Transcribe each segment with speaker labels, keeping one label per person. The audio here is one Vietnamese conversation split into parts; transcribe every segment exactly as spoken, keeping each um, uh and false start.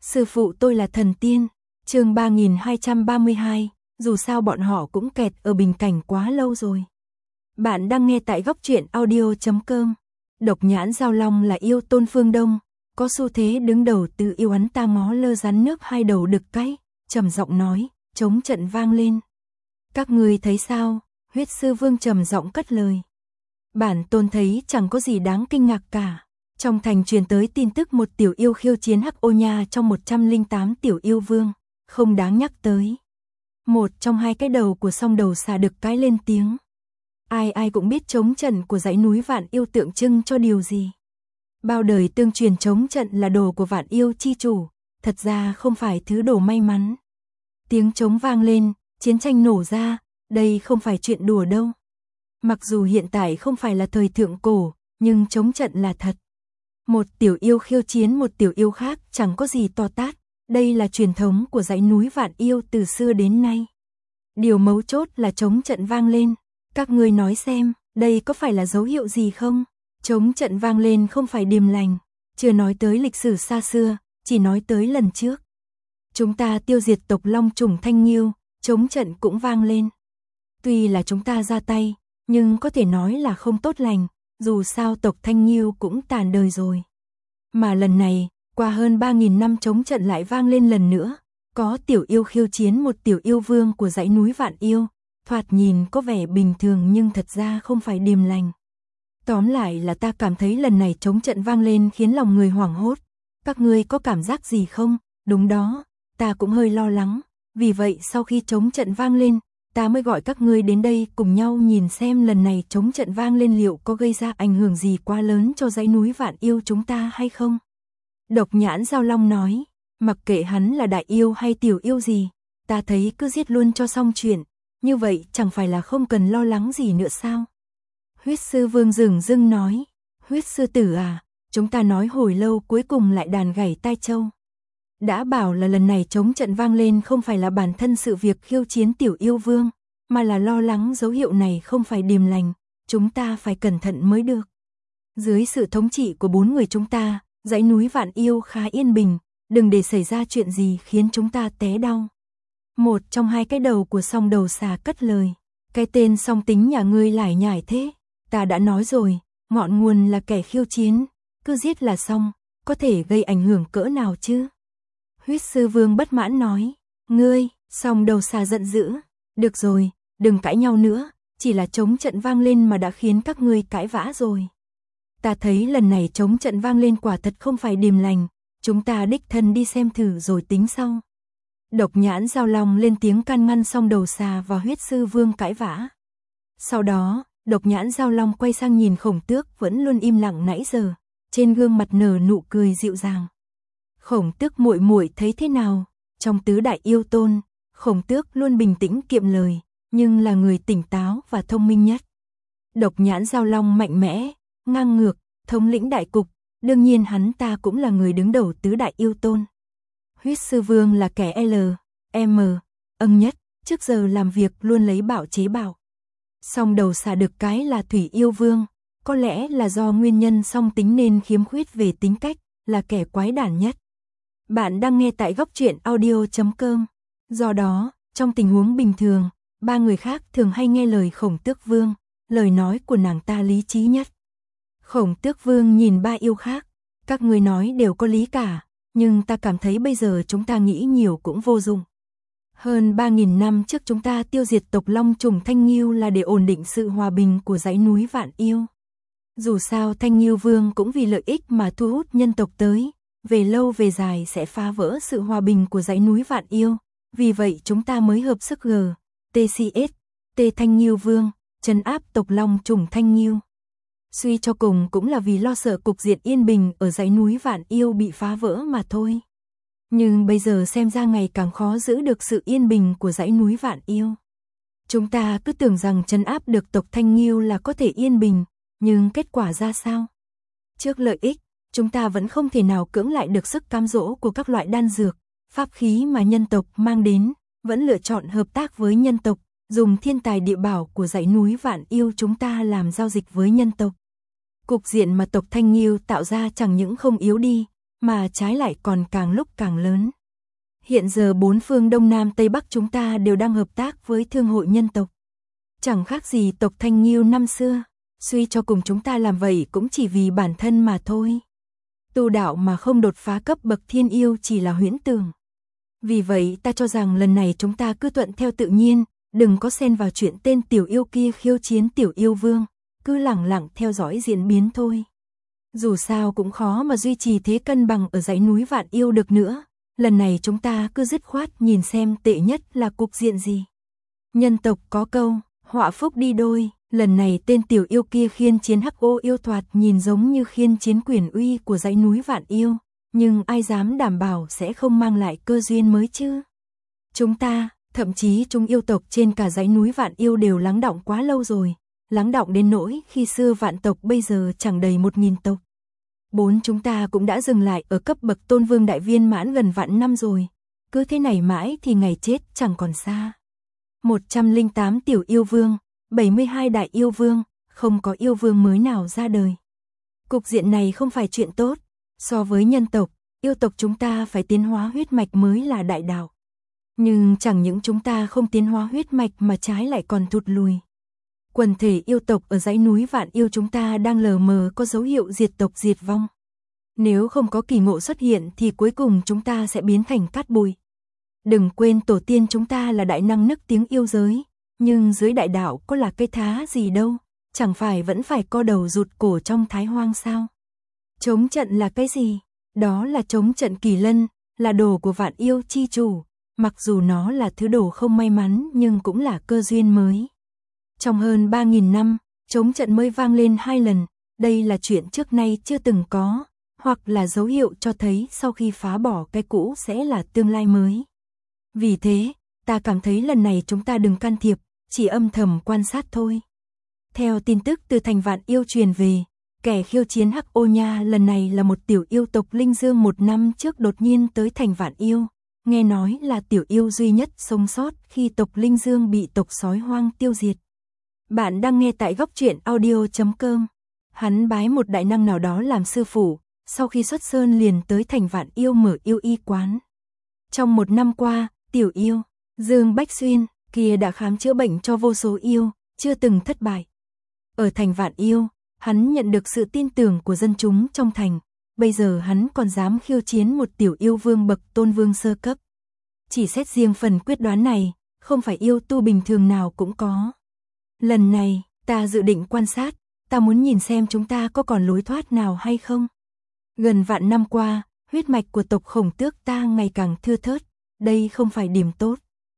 Speaker 1: Sư phụ tôi là thần tiên. Chương ba nghìn hai trăm ba mươi hai, dù sao bọn họ cũng kẹt ở bình cảnh quá lâu rồi. Bạn đang nghe tại góc truyện audio chấm com. Độc nhãn Giao Long là yêu Tôn Phương Đông, có xu thế đứng đầu tự yêu hắn ta ngó lơ rắn nước hai đầu đực cái, trầm giọng nói, trống trận vang lên. Các ngươi thấy sao? Huyết Sư Vương trầm giọng cất lời. Bản Tôn thấy chẳng có gì đáng kinh ngạc cả. Trong thành truyền tới tin tức một tiểu yêu khiêu chiến Hắc Ô Nha trong một trăm lẻ tám tiểu yêu vương, không đáng nhắc tới. Một trong hai cái đầu của song đầu xà đực cái lên tiếng. Ai ai cũng biết trống trận của dãy núi Vạn Yêu tượng trưng cho điều gì. Bao đời tương truyền trống trận là đồ của Vạn Yêu chi chủ, thật ra không phải thứ đồ may mắn. Tiếng trống vang lên, chiến tranh nổ ra, đây không phải chuyện đùa đâu. Mặc dù hiện tại không phải là thời thượng cổ, nhưng trống trận là thật. Một tiểu yêu khiêu chiến một tiểu yêu khác chẳng có gì to tát, đây là truyền thống của dãy núi Vạn Yêu từ xưa đến nay. Điều mấu chốt là trống trận vang lên, các ngươi nói xem, đây có phải là dấu hiệu gì không? Trống trận vang lên không phải điềm lành, chưa nói tới lịch sử xa xưa, chỉ nói tới lần trước. Chúng ta tiêu diệt tộc Long Trùng Thanh Nghiêu, trống trận cũng vang lên. Tuy là chúng ta ra tay, nhưng có thể nói là không tốt lành, dù sao tộc Thanh Nghiêu cũng tàn đời rồi. Mà lần này, qua hơn ba nghìn năm trống trận lại vang lên lần nữa, có tiểu yêu khiêu chiến một tiểu yêu vương của dãy núi Vạn Yêu, thoạt nhìn có vẻ bình thường nhưng thật ra không phải điềm lành. Tóm lại là ta cảm thấy lần này trống trận vang lên khiến lòng người hoảng hốt. Các ngươi có cảm giác gì không? Đúng đó, ta cũng hơi lo lắng, vì vậy sau khi trống trận vang lên, ta mới gọi các ngươi đến đây cùng nhau nhìn xem lần này trống trận vang lên liệu có gây ra ảnh hưởng gì quá lớn cho dãy núi Vạn Yêu chúng ta hay không. Độc nhãn Giao Long nói, mặc kệ hắn là đại yêu hay tiểu yêu gì, ta thấy cứ giết luôn cho xong chuyện, như vậy chẳng phải là không cần lo lắng gì nữa sao. Huyết Sư Vương dửng dưng nói, Huyết Sư Tử à, chúng ta nói hồi lâu cuối cùng lại đàn gảy tai châu. Đã bảo là lần này trống trận vang lên không phải là bản thân sự việc khiêu chiến tiểu yêu vương, mà là lo lắng dấu hiệu này không phải điềm lành, chúng ta phải cẩn thận mới được. Dưới sự thống trị của bốn người chúng ta, dãy núi Vạn Yêu khá yên bình, đừng để xảy ra chuyện gì khiến chúng ta té đau. Một trong hai cái đầu của song đầu xà cất lời, cái tên song tính nhà ngươi lải nhải thế, ta đã nói rồi, ngọn nguồn là kẻ khiêu chiến, cứ giết là xong, có thể gây ảnh hưởng cỡ nào chứ. Huyết Sư Vương bất mãn nói, ngươi, song đầu xà giận dữ, được rồi, đừng cãi nhau nữa, chỉ là trống trận vang lên mà đã khiến các ngươi cãi vã rồi. Ta thấy lần này trống trận vang lên quả thật không phải điềm lành, chúng ta đích thân đi xem thử rồi tính sau. Độc nhãn Giao Long lên tiếng can ngăn song đầu xà và Huyết Sư Vương cãi vã. Sau đó, độc nhãn Giao Long quay sang nhìn Khổng Tước vẫn luôn im lặng nãy giờ, trên gương mặt nở nụ cười dịu dàng. Khổng Tước muội muội thấy thế nào? Trong tứ đại yêu tôn, Khổng Tước luôn bình tĩnh kiệm lời, nhưng là người tỉnh táo và thông minh nhất. Độc nhãn Giao Long mạnh mẽ, ngang ngược, thống lĩnh đại cục, đương nhiên hắn ta cũng là người đứng đầu tứ đại yêu tôn. Huyết Sư Vương là kẻ L, M, âng nhất, trước giờ làm việc luôn lấy bảo chế bảo. Song đầu xà đực cái là Thủy Yêu Vương, có lẽ là do nguyên nhân song tính nên khiếm khuyết về tính cách, là kẻ quái đản nhất. Bạn đang nghe tại góc truyện audio chấm com. Do đó, trong tình huống bình thường, ba người khác thường hay nghe lời Khổng Tước Vương, lời nói của nàng ta lý trí nhất. Khổng Tước Vương nhìn ba yêu khác, các người nói đều có lý cả, nhưng ta cảm thấy bây giờ chúng ta nghĩ nhiều cũng vô dụng. Hơn ba nghìn năm trước chúng ta tiêu diệt tộc Long Trùng Thanh Nghiêu là để ổn định sự hòa bình của dãy núi Vạn Yêu. Dù sao Thanh Nghiêu Vương cũng vì lợi ích mà thu hút nhân tộc tới, về lâu về dài sẽ phá vỡ sự hòa bình của dãy núi Vạn Yêu, vì vậy chúng ta mới hợp sức G, T C S, T Thanh Nghiêu Vương, trấn áp tộc Long Trùng Thanh Nghiêu. Suy cho cùng cũng là vì lo sợ cục diện yên bình ở dãy núi Vạn Yêu bị phá vỡ mà thôi. Nhưng bây giờ xem ra ngày càng khó giữ được sự yên bình của dãy núi Vạn Yêu. Chúng ta cứ tưởng rằng trấn áp được tộc Thanh Nghiêu là có thể yên bình, nhưng kết quả ra sao? Trước lợi ích, chúng ta vẫn không thể nào cưỡng lại được sức cám dỗ của các loại đan dược, pháp khí mà nhân tộc mang đến, vẫn lựa chọn hợp tác với nhân tộc, dùng thiên tài địa bảo của dãy núi Vạn Yêu chúng ta làm giao dịch với nhân tộc. Cục diện mà tộc Thanh Nghiêu tạo ra chẳng những không yếu đi, mà trái lại còn càng lúc càng lớn. Hiện giờ bốn phương Đông Nam Tây Bắc chúng ta đều đang hợp tác với Thương hội Nhân tộc. Chẳng khác gì tộc Thanh Nghiêu năm xưa, suy cho cùng chúng ta làm vậy cũng chỉ vì bản thân mà thôi. Tu đạo mà không đột phá cấp bậc thiên yêu chỉ là huyễn tưởng. Vì vậy ta cho rằng lần này chúng ta cứ thuận theo tự nhiên, đừng có xen vào chuyện tên tiểu yêu kia khiêu chiến tiểu yêu vương, cứ lẳng lặng theo dõi diễn biến thôi. Dù sao cũng khó mà duy trì thế cân bằng ở dãy núi Vạn Yêu được nữa, lần này chúng ta cứ dứt khoát nhìn xem tệ nhất là cục diện gì. Nhân tộc có câu, họa phúc đi đôi, lần này tên tiểu yêu kia khiên chiến hắc ô yêu thoạt nhìn giống như khiên chiến quyền uy của dãy núi Vạn Yêu, nhưng ai dám đảm bảo sẽ không mang lại cơ duyên mới chứ. Chúng ta, thậm chí chúng yêu tộc trên cả dãy núi Vạn Yêu đều lắng đọng quá lâu rồi, lắng đọng đến nỗi khi xưa vạn tộc bây giờ chẳng đầy một nghìn tộc. Bốn chúng ta cũng đã dừng lại ở cấp bậc tôn vương đại viên mãn gần vạn năm rồi, cứ thế này mãi thì ngày chết chẳng còn xa. một trăm lẻ tám tiểu yêu vương, bảy mươi hai đại yêu vương, không có yêu vương mới nào ra đời. Cục diện này không phải chuyện tốt, so với nhân tộc, yêu tộc chúng ta phải tiến hóa huyết mạch mới là đại đạo. Nhưng chẳng những chúng ta không tiến hóa huyết mạch mà trái lại còn thụt lùi. Quần thể yêu tộc ở dãy núi Vạn Yêu chúng ta đang lờ mờ có dấu hiệu diệt tộc diệt vong. Nếu không có kỳ ngộ xuất hiện thì cuối cùng chúng ta sẽ biến thành cát bụi. Đừng quên tổ tiên chúng ta là đại năng nức tiếng yêu giới, nhưng dưới đại đạo có là cây thá gì đâu, chẳng phải vẫn phải co đầu rụt cổ trong thái hoang sao? Chống trận là cái gì? Đó là chống trận kỳ lân, là đồ của Vạn Yêu chi chủ, mặc dù nó là thứ đồ không may mắn nhưng cũng là cơ duyên mới. Trong hơn ba nghìn năm, chống trận mới vang lên hai lần, đây là chuyện trước nay chưa từng có, hoặc là dấu hiệu cho thấy sau khi phá bỏ cái cũ sẽ là tương lai mới. Vì thế, ta cảm thấy lần này chúng ta đừng can thiệp, chỉ âm thầm quan sát thôi. Theo tin tức từ thành Vạn Yêu truyền về, kẻ khiêu chiến Hắc Ô Nha lần này là một tiểu yêu tộc Linh Dương một năm trước đột nhiên tới thành Vạn Yêu, nghe nói là tiểu yêu duy nhất sống sót khi tộc Linh Dương bị tộc sói hoang tiêu diệt. Bạn đang nghe tại góc truyện audio chấm com. Hắn bái một đại năng nào đó làm sư phụ, sau khi xuất sơn liền tới thành Vạn Yêu mở yêu y quán. Trong một năm qua, tiểu yêu Dương Bách Xuyên kia đã khám chữa bệnh cho vô số yêu, chưa từng thất bại. Ở thành Vạn Yêu, hắn nhận được sự tin tưởng của dân chúng trong thành, bây giờ hắn còn dám khiêu chiến một tiểu yêu vương bậc tôn vương sơ cấp. Chỉ xét riêng phần quyết đoán này, không phải yêu tu bình thường nào cũng có. Lần này, ta dự định quan sát, ta muốn nhìn xem chúng ta có còn lối thoát nào hay không. Gần vạn năm qua, huyết mạch của tộc Khổng Tước ta ngày càng thưa thớt, đây không phải điểm tốt.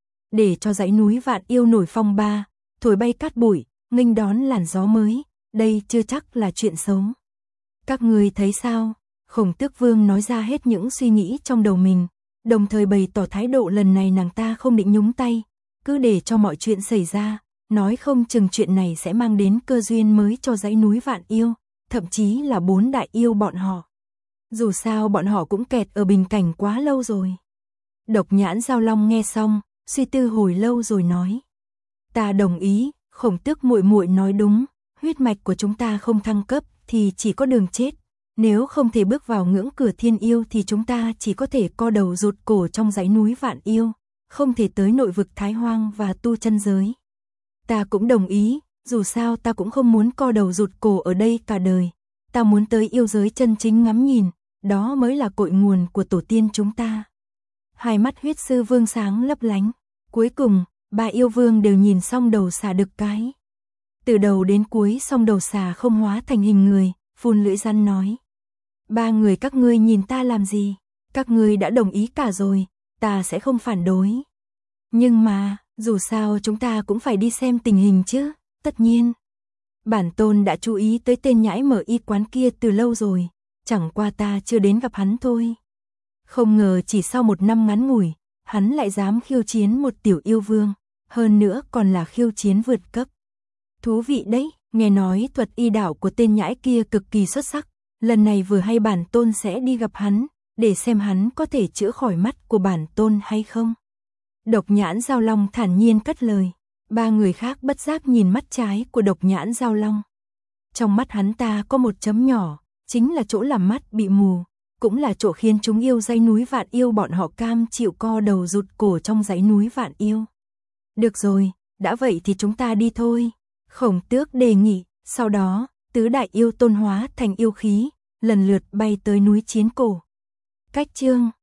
Speaker 1: Để cho dãy núi Vạn Yêu nổi phong ba, thổi bay cát bụi, nghênh đón làn gió mới, đây chưa chắc là chuyện xấu. Các người thấy sao? Khổng Tước Vương nói ra hết những suy nghĩ trong đầu mình, đồng thời bày tỏ thái độ lần này nàng ta không định nhúng tay, cứ để cho mọi chuyện xảy ra, nói không chừng chuyện này sẽ mang đến cơ duyên mới cho dãy núi Vạn Yêu, thậm chí là bốn đại yêu bọn họ. Dù sao bọn họ cũng kẹt ở bình cảnh quá lâu rồi. Độc Nhãn Giao Long nghe xong, suy tư hồi lâu rồi nói: "Ta đồng ý, Khổng Tước muội muội nói đúng, huyết mạch của chúng ta không thăng cấp thì chỉ có đường chết, nếu không thể bước vào ngưỡng cửa thiên yêu thì chúng ta chỉ có thể co đầu rụt cổ trong dãy núi Vạn Yêu, không thể tới nội vực Thái Hoang và tu chân giới." Ta cũng đồng ý, dù sao ta cũng không muốn co đầu rụt cổ ở đây cả đời, ta muốn tới yêu giới chân chính ngắm nhìn, đó mới là cội nguồn của tổ tiên chúng ta. Hai mắt huyết sư vương sáng lấp lánh, cuối cùng, ba yêu vương đều nhìn xong đầu xà đực cái. Từ đầu đến cuối xong đầu xà không hóa thành hình người, phun lưỡi rắn nói: "Ba người các ngươi nhìn ta làm gì? Các ngươi đã đồng ý cả rồi, ta sẽ không phản đối. Nhưng mà, dù sao chúng ta cũng phải đi xem tình hình chứ, tất nhiên. Bản tôn đã chú ý tới tên nhãi mở y quán kia từ lâu rồi, chẳng qua ta chưa đến gặp hắn thôi. Không ngờ chỉ sau một năm ngắn ngủi, hắn lại dám khiêu chiến một tiểu yêu vương, hơn nữa còn là khiêu chiến vượt cấp. Thú vị đấy, nghe nói thuật y đạo của tên nhãi kia cực kỳ xuất sắc, lần này vừa hay bản tôn sẽ đi gặp hắn, để xem hắn có thể chữa khỏi mắt của bản tôn hay không." Độc Nhãn Giao Long thản nhiên cất lời, ba người khác bất giác nhìn mắt trái của Độc Nhãn Giao Long. Trong mắt hắn ta có một chấm nhỏ, chính là chỗ làm mắt bị mù, cũng là chỗ khiến chúng yêu dãy núi Vạn Yêu, bọn họ cam chịu co đầu rụt cổ trong dãy núi Vạn Yêu. Được rồi, đã vậy thì chúng ta đi thôi. Khổng Tước đề nghị, sau đó, tứ đại yêu tôn hóa thành yêu khí, lần lượt bay tới núi Chiến Cổ. Cách chương